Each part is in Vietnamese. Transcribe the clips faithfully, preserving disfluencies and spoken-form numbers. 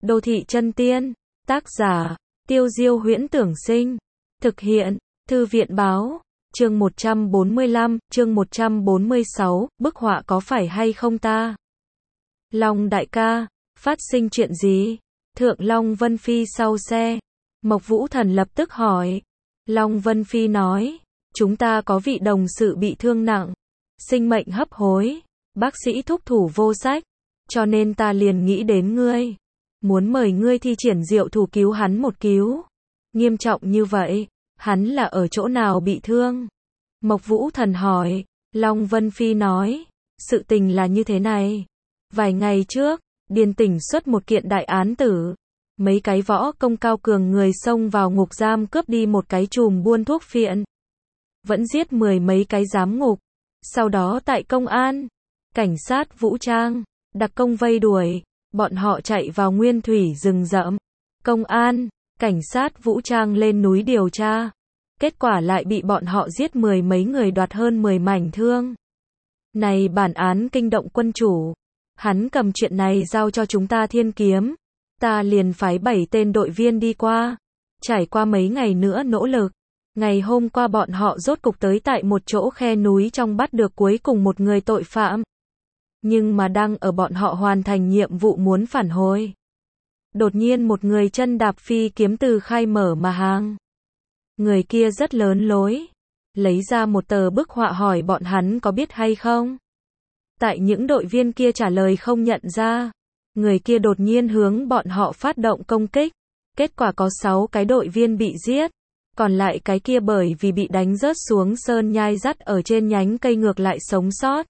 Đô thị chân tiên, tác giả, Tiêu Diêu Huyễn Tưởng Sinh, thực hiện, Thư viện Báo, chương một trăm bốn mươi lăm, chương một trăm bốn mươi sáu, bức họa có phải hay không ta? Long đại ca, phát sinh chuyện gì? Thượng Long Vân Phi sau xe. Mộc Vũ Thần lập tức hỏi. Long Vân Phi nói, chúng ta có vị đồng sự bị thương nặng, sinh mệnh hấp hối, bác sĩ thúc thủ vô sách, cho nên ta liền nghĩ đến ngươi, muốn mời ngươi thi triển diệu thủ cứu hắn một cứu. Nghiêm trọng như vậy, hắn là ở chỗ nào bị thương? Mộc Vũ Thần hỏi. Long Vân Phi nói, sự tình là như thế này. Vài ngày trước, Điền Tỉnh xuất một kiện đại án tử. Mấy cái võ công cao cường người xông vào ngục giam cướp đi một cái chùm buôn thuốc phiện. Vẫn giết mười mấy cái giám ngục. Sau đó tại công an, cảnh sát vũ trang, đặc công vây đuổi. Bọn họ chạy vào nguyên thủy rừng rậm. Công an, cảnh sát vũ trang lên núi điều tra. Kết quả lại bị bọn họ giết mười mấy người, đoạt hơn mười mảnh thương. Này bản án kinh động quân chủ. Hắn cầm chuyện này giao cho chúng ta Thiên Kiếm. Ta liền phái bảy tên đội viên đi qua. Trải qua mấy ngày nữa nỗ lực. Ngày hôm qua bọn họ rốt cục tới tại một chỗ khe núi trong bắt được cuối cùng một người tội phạm. Nhưng mà đang ở bọn họ hoàn thành nhiệm vụ muốn phản hồi. Đột nhiên một người chân đạp phi kiếm từ khai mở mà hàng. Người kia rất lớn lối. Lấy ra một tờ bức họa hỏi bọn hắn có biết hay không. Tại những đội viên kia trả lời không nhận ra. Người kia đột nhiên hướng bọn họ phát động công kích. Kết quả có sáu cái đội viên bị giết. Còn lại cái kia bởi vì bị đánh rớt xuống sơn nhai dắt ở trên nhánh cây ngược lại sống sót.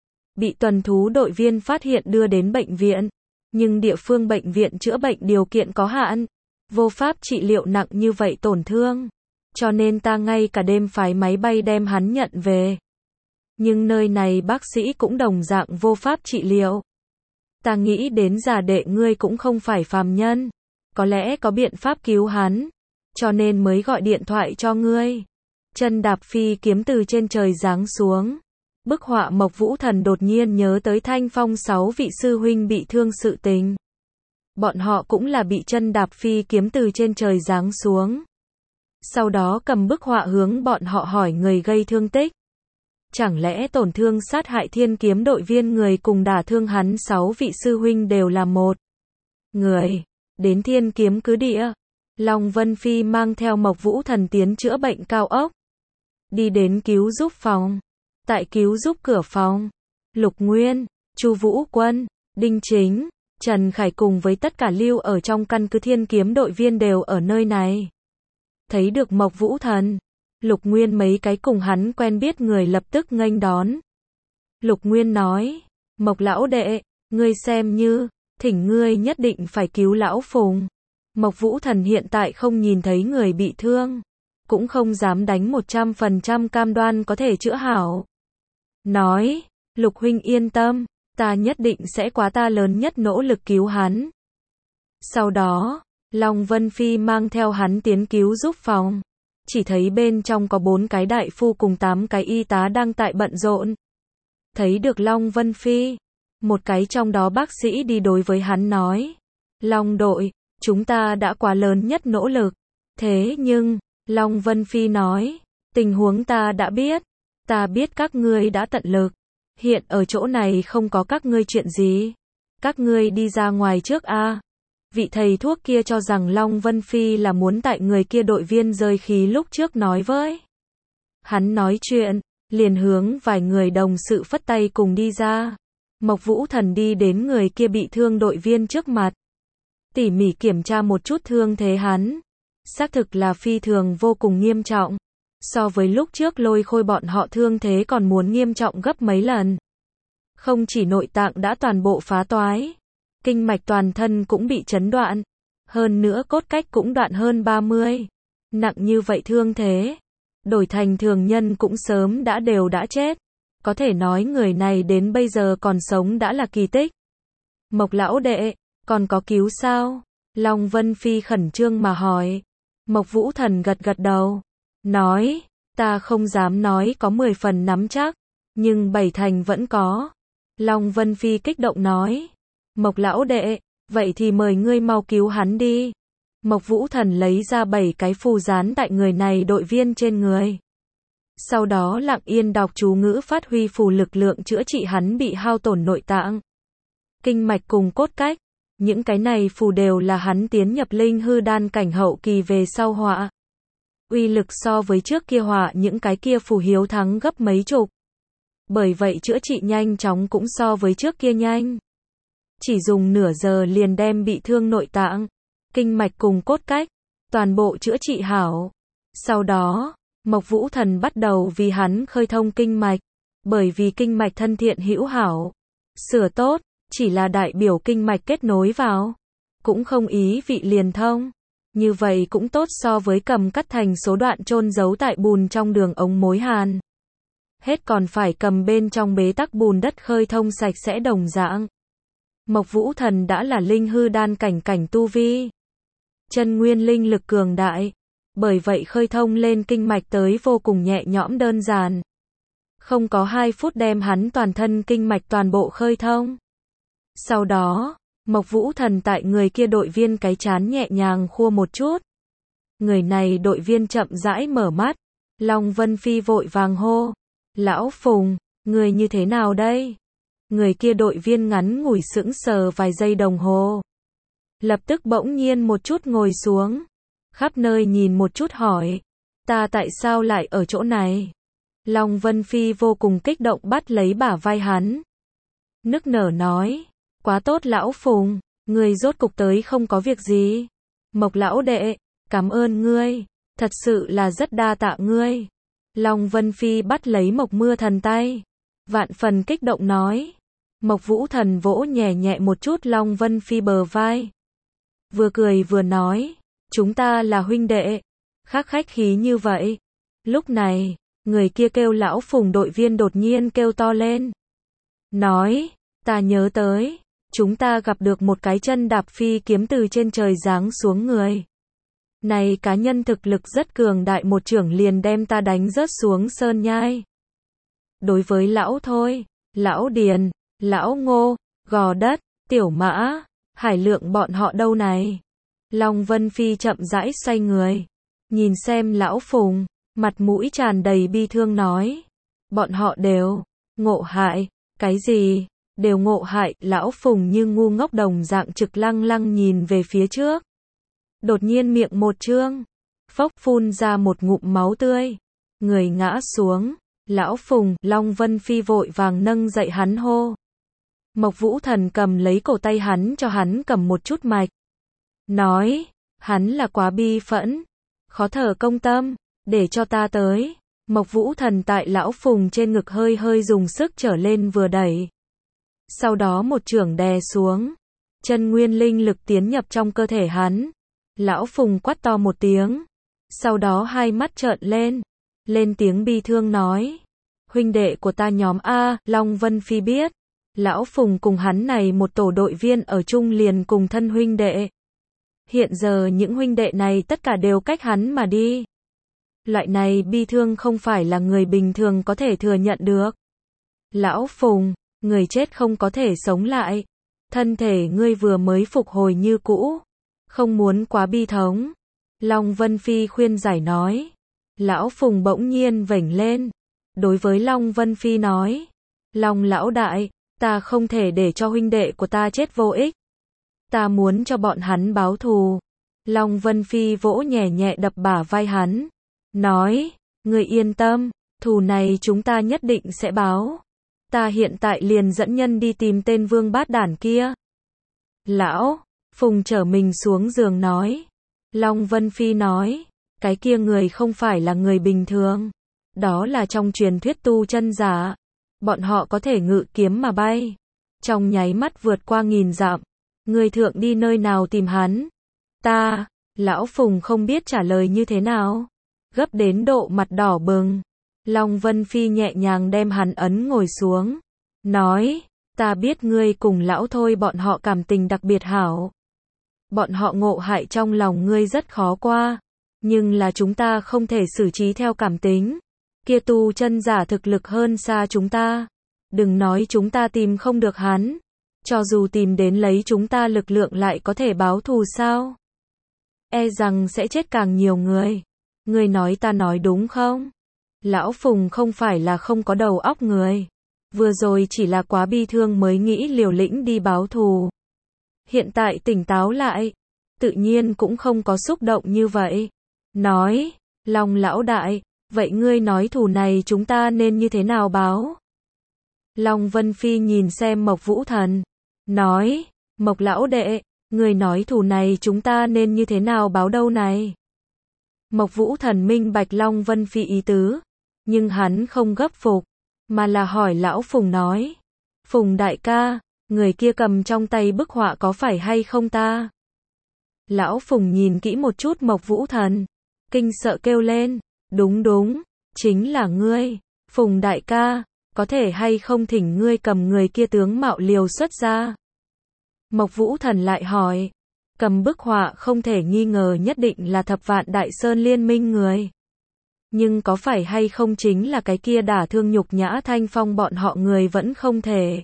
Bị tuần thú đội viên phát hiện đưa đến bệnh viện. Nhưng địa phương bệnh viện chữa bệnh điều kiện có hạn. Vô pháp trị liệu nặng như vậy tổn thương. Cho nên ta ngay cả đêm phái máy bay đem hắn nhận về. Nhưng nơi này bác sĩ cũng đồng dạng vô pháp trị liệu. Ta nghĩ đến già đệ ngươi cũng không phải phàm nhân. Có lẽ có biện pháp cứu hắn. Cho nên mới gọi điện thoại cho ngươi. Chân đạp phi kiếm từ trên trời giáng xuống. Bức họa Mộc Vũ Thần đột nhiên nhớ tới Thanh Phong sáu vị sư huynh bị thương sự tình. Bọn họ cũng là bị chân đạp phi kiếm từ trên trời giáng xuống. Sau đó cầm bức họa hướng bọn họ hỏi người gây thương tích. Chẳng lẽ tổn thương sát hại Thiên Kiếm đội viên người cùng đả thương hắn sáu vị sư huynh đều là một người. Đến Thiên Kiếm cứ địa. Long Vân Phi mang theo Mộc Vũ Thần tiến chữa bệnh cao ốc. Đi đến cứu giúp phòng. Tại cứu giúp cửa phòng, Lục Nguyên, Chu Vũ Quân, Đinh Chính, Trần Khải cùng với tất cả lưu ở trong căn cứ Thiên Kiếm đội viên đều ở nơi này. Thấy được Mộc Vũ Thần, Lục Nguyên mấy cái cùng hắn quen biết người lập tức nghênh đón. Lục Nguyên nói, Mộc lão đệ, ngươi xem như, thỉnh ngươi nhất định phải cứu lão Phùng. Mộc Vũ Thần hiện tại không nhìn thấy người bị thương, cũng không dám đánh một trăm phần trăm cam đoan có thể chữa hảo. Nói, Lục huynh yên tâm, ta nhất định sẽ quá ta lớn nhất nỗ lực cứu hắn. Sau đó, Long Vân Phi mang theo hắn tiến cứu giúp phòng. Chỉ thấy bên trong có bốn cái đại phu cùng tám cái y tá đang tại bận rộn. Thấy được Long Vân Phi, một cái trong đó bác sĩ đi đối với hắn nói. Long đội, chúng ta đã quá lớn nhất nỗ lực. Thế nhưng, Long Vân Phi nói, tình huống ta đã biết. Ta biết các ngươi đã tận lực. Hiện ở chỗ này không có các ngươi chuyện gì. Các ngươi đi ra ngoài trước a. Vị thầy thuốc kia cho rằng Long Vân Phi là muốn tại người kia đội viên rơi khí lúc trước nói với. Hắn nói chuyện, liền hướng vài người đồng sự phất tay cùng đi ra. Mộc Vũ Thần đi đến người kia bị thương đội viên trước mặt. Tỉ mỉ kiểm tra một chút thương thế hắn. Xác thực là phi thường vô cùng nghiêm trọng. So với lúc trước Lôi Khôi bọn họ thương thế còn muốn nghiêm trọng gấp mấy lần. Không chỉ nội tạng đã toàn bộ phá toái, kinh mạch toàn thân cũng bị chấn đoạn, hơn nữa cốt cách cũng đoạn hơn ba mươi. Nặng như vậy thương thế, đổi thành thường nhân cũng sớm đã đều đã chết. Có thể nói người này đến bây giờ còn sống đã là kỳ tích. Mộc lão đệ, còn có cứu sao? Long Vân Phi khẩn trương mà hỏi. Mộc Vũ Thần gật gật đầu. Nói, ta không dám nói có mười phần nắm chắc, nhưng bảy thành vẫn có. Long Vân Phi kích động nói, Mộc lão đệ, Vậy thì mời ngươi mau cứu hắn đi. Mộc Vũ Thần lấy ra bảy cái phù dán tại người này đội viên trên người. Sau đó lặng yên đọc chú ngữ phát huy phù lực lượng chữa trị hắn bị hao tổn nội tạng, kinh mạch cùng cốt cách. Những cái này phù đều là hắn tiến nhập linh hư đan cảnh hậu kỳ về sau họa. Uy lực so với trước kia họa những cái kia phù hiếu thắng gấp mấy chục. Bởi vậy chữa trị nhanh chóng cũng so với trước kia nhanh. Chỉ dùng nửa giờ liền đem bị thương nội tạng, kinh mạch cùng cốt cách, toàn bộ chữa trị hảo. Sau đó, Mộc Vũ Thần bắt đầu vì hắn khơi thông kinh mạch, bởi vì kinh mạch thân thiện hữu hảo, sửa tốt, chỉ là đại biểu kinh mạch kết nối vào, cũng không ý vị liền thông. Như vậy cũng tốt so với cầm cắt thành số đoạn chôn giấu tại bùn trong đường ống mối hàn. Hết còn phải cầm bên trong bế tắc bùn đất khơi thông sạch sẽ đồng dạng. Mộc Vũ Thần đã là linh hư đan cảnh cảnh tu vi. Chân nguyên linh lực cường đại. Bởi vậy khơi thông lên kinh mạch tới vô cùng nhẹ nhõm đơn giản. Không có hai phút đem hắn toàn thân kinh mạch toàn bộ khơi thông. Sau đó, Mộc Vũ Thần tại người kia đội viên cái chán nhẹ nhàng khua một chút. Người này đội viên chậm rãi mở mắt. Long Vân Phi vội vàng hô. Lão Phùng, người như thế nào đây? Người kia đội viên ngắn ngủi sững sờ vài giây đồng hồ. Lập tức bỗng nhiên một chút ngồi xuống. Khắp nơi nhìn một chút hỏi. Ta tại sao lại ở chỗ này? Long Vân Phi vô cùng kích động bắt lấy bả vai hắn. Nức nở nói. Quá tốt lão Phùng, người rốt cục tới không có việc gì. Mộc lão đệ, cảm ơn ngươi. Thật sự là rất đa tạ ngươi. Long Vân Phi bắt lấy Mộc Mưa Thần tay. Vạn phần kích động nói. Mộc Vũ Thần vỗ nhẹ nhẹ một chút Long Vân Phi bờ vai. Vừa cười vừa nói. Chúng ta là huynh đệ. Khác khách khí như vậy. Lúc này, người kia kêu lão Phùng đội viên đột nhiên kêu to lên. Nói, ta nhớ tới. Chúng ta gặp được một cái chân đạp phi kiếm từ trên trời giáng xuống người. Này cá nhân thực lực rất cường đại, một chưởng liền đem ta đánh rớt xuống sơn nhai. Đối với lão Thôi, lão Điền, lão Ngô, Gò Đất, Tiểu Mã, Hải Lượng bọn họ đâu này? Long Vân Phi chậm rãi xoay người. Nhìn xem lão Phùng, mặt mũi tràn đầy bi thương nói. Bọn họ đều ngộ hại. Cái gì? Đều ngộ hại. Lão Phùng như ngu ngốc đồng dạng trực lăng lăng nhìn về phía trước. Đột nhiên miệng một trương, phốc phun ra một ngụm máu tươi. Người ngã xuống. Lão Phùng, Long Vân Phi vội vàng nâng dậy hắn hô. Mộc Vũ Thần cầm lấy cổ tay hắn cho hắn cầm một chút mạch. Nói, hắn là quá bi phẫn, khó thở công tâm, để cho ta tới. Mộc Vũ Thần tại lão Phùng trên ngực hơi hơi dùng sức trở lên vừa đẩy. Sau đó một chưởng đè xuống. Chân nguyên linh lực tiến nhập trong cơ thể hắn. Lão Phùng quát to một tiếng. Sau đó hai mắt trợn lên. Lên tiếng bi thương nói. Huynh đệ của ta nhóm A, Long Vân Phi biết. Lão Phùng cùng hắn này một tổ đội viên ở chung liền cùng thân huynh đệ. Hiện giờ những huynh đệ này tất cả đều cách hắn mà đi. Loại này bi thương không phải là người bình thường có thể thừa nhận được. Lão Phùng, người chết không có thể sống lại. Thân thể ngươi vừa mới phục hồi như cũ. Không muốn quá bi thống. Long Vân Phi khuyên giải nói. Lão Phùng bỗng nhiên vểnh lên. Đối với Long Vân Phi nói. Long lão đại, ta không thể để cho huynh đệ của ta chết vô ích. Ta muốn cho bọn hắn báo thù. Long Vân Phi vỗ nhẹ nhẹ đập bả vai hắn. Nói, người yên tâm, thù này chúng ta nhất định sẽ báo. Ta hiện tại liền dẫn nhân đi tìm tên vương bát đản kia. Lão Phùng trở mình xuống giường nói. Long Vân Phi nói, cái kia người không phải là người bình thường. Đó là trong truyền thuyết tu chân giả. Bọn họ có thể ngự kiếm mà bay. Trong nháy mắt vượt qua nghìn dặm. Người thượng đi nơi nào tìm hắn? Ta, lão Phùng không biết trả lời như thế nào. Gấp đến độ mặt đỏ bừng. Long Vân Phi nhẹ nhàng đem hắn ấn ngồi xuống. Nói, ta biết ngươi cùng lão Thôi bọn họ cảm tình đặc biệt hảo. Bọn họ ngộ hại trong lòng ngươi rất khó qua. Nhưng là chúng ta không thể xử trí theo cảm tính. Kia tu chân giả thực lực hơn xa chúng ta. Đừng nói chúng ta tìm không được hắn. Cho dù tìm đến lấy chúng ta lực lượng lại có thể báo thù sao? E rằng sẽ chết càng nhiều người. Ngươi nói ta nói đúng không? Lão Phùng không phải là không có đầu óc người. Vừa rồi chỉ là quá bi thương mới nghĩ liều lĩnh đi báo thù. Hiện tại tỉnh táo lại, tự nhiên cũng không có xúc động như vậy. Nói, Long lão đại, vậy ngươi nói thù này chúng ta nên như thế nào báo? Long Vân Phi nhìn xem Mộc Vũ Thần, nói, Mộc lão đệ, ngươi nói thù này chúng ta nên như thế nào báo đâu này? Mộc Vũ Thần minh bạch Long Vân Phi ý tứ, nhưng hắn không gấp phục, mà là hỏi lão Phùng nói, Phùng đại ca, người kia cầm trong tay bức họa có phải hay không ta? Lão Phùng nhìn kỹ một chút Mộc Vũ Thần, kinh sợ kêu lên, đúng đúng, chính là ngươi, Phùng đại ca, có thể hay không thỉnh ngươi cầm người kia tướng mạo liều xuất ra? Mộc Vũ Thần lại hỏi, cầm bức họa không thể nghi ngờ nhất định là Thập Vạn Đại Sơn liên minh người. Nhưng có phải hay không chính là cái kia đả thương nhục nhã Thanh Phong bọn họ người vẫn không thể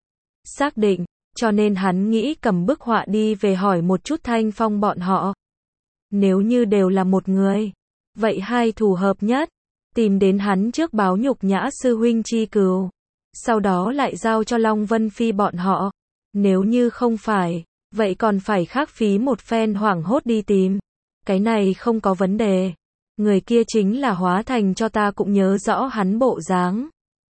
xác định, cho nên hắn nghĩ cầm bức họa đi về hỏi một chút Thanh Phong bọn họ. Nếu như đều là một người, vậy hai thù hợp nhất, tìm đến hắn trước báo nhục nhã sư huynh chi cừu, sau đó lại giao cho Long Vân Phi bọn họ. Nếu như không phải, vậy còn phải khác phí một phen hoảng hốt đi tìm. Cái này không có vấn đề. Người kia chính là Hóa Thành cho ta cũng nhớ rõ hắn bộ dáng.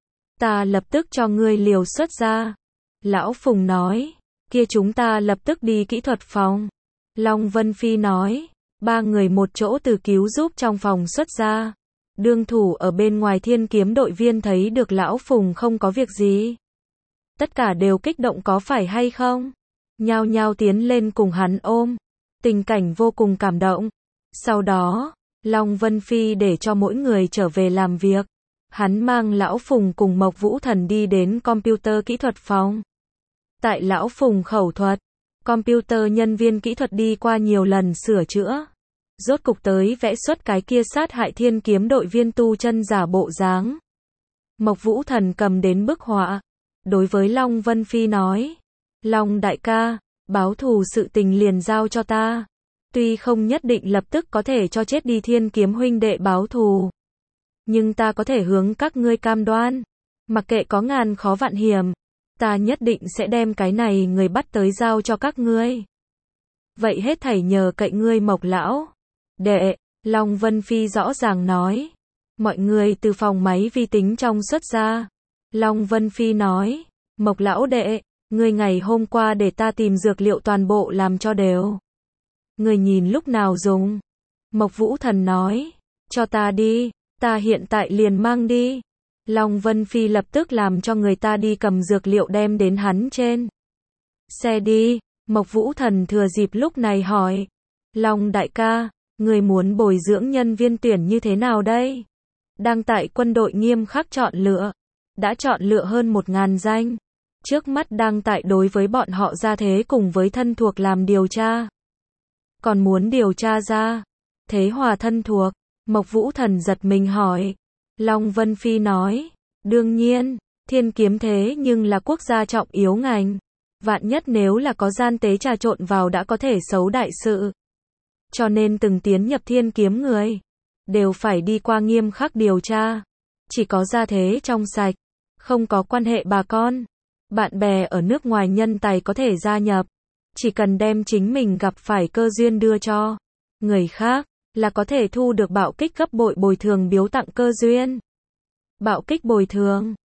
Ta lập tức cho ngươi liều xuất ra. Lão Phùng nói, kia chúng ta lập tức đi kỹ thuật phòng. Long Vân Phi nói, ba người một chỗ từ cứu giúp trong phòng xuất ra. Đương thủ ở bên ngoài Thiên Kiếm đội viên thấy được Lão Phùng không có việc gì. Tất cả đều kích động có phải hay không? Nhao nhao tiến lên cùng hắn ôm. Tình cảnh vô cùng cảm động. Sau đó, Long Vân Phi để cho mỗi người trở về làm việc. Hắn mang Lão Phùng cùng Mộc Vũ Thần đi đến computer kỹ thuật phòng. Tại Lão Phùng khẩu thuật, computer nhân viên kỹ thuật đi qua nhiều lần sửa chữa. Rốt cục tới vẽ xuất cái kia sát hại Thiên Kiếm đội viên tu chân giả bộ dáng. Mộc Vũ Thần cầm đến bức họa. Đối với Long Vân Phi nói, Long đại ca, báo thù sự tình liền giao cho ta. Tuy không nhất định lập tức có thể cho chết đi Thiên Kiếm huynh đệ báo thù, nhưng ta có thể hướng các ngươi cam đoan, mặc kệ có ngàn khó vạn hiểm, ta nhất định sẽ đem cái này người bắt tới giao cho các ngươi. Vậy hết thảy nhờ cậy ngươi Mộc lão đệ, Long Vân Phi rõ ràng nói. Mọi người từ phòng máy vi tính trong xuất ra. Long Vân Phi nói, Mộc lão đệ, ngươi ngày hôm qua để ta tìm dược liệu toàn bộ làm cho đều. Ngươi nhìn lúc nào dùng? Mộc Vũ Thần nói, cho ta đi, ta hiện tại liền mang đi. Long Vân Phi lập tức làm cho người ta đi cầm dược liệu đem đến hắn trên xe đi. Mộc Vũ Thần thừa dịp lúc này hỏi, Long đại ca, ngươi muốn bồi dưỡng nhân viên tuyển như thế nào đây? Đang tại quân đội nghiêm khắc chọn lựa. Đã chọn lựa hơn một ngàn danh. Trước mắt đang tại đối với bọn họ gia thế cùng với thân thuộc làm điều tra. Còn muốn điều tra ra thế hòa thân thuộc. Mộc Vũ Thần giật mình hỏi. Long Vân Phi nói, đương nhiên, Thiên Kiếm thế nhưng là quốc gia trọng yếu ngành. Vạn nhất nếu là có gian tế trà trộn vào đã có thể xấu đại sự. Cho nên từng tiến nhập Thiên Kiếm người đều phải đi qua nghiêm khắc điều tra. Chỉ có gia thế trong sạch, không có quan hệ bà con, bạn bè ở nước ngoài nhân tài có thể gia nhập. Chỉ cần đem chính mình gặp phải cơ duyên đưa cho người khác, là có thể thu được bạo kích gấp bội bồi thường biếu tặng cơ duyên. Bạo kích bồi thường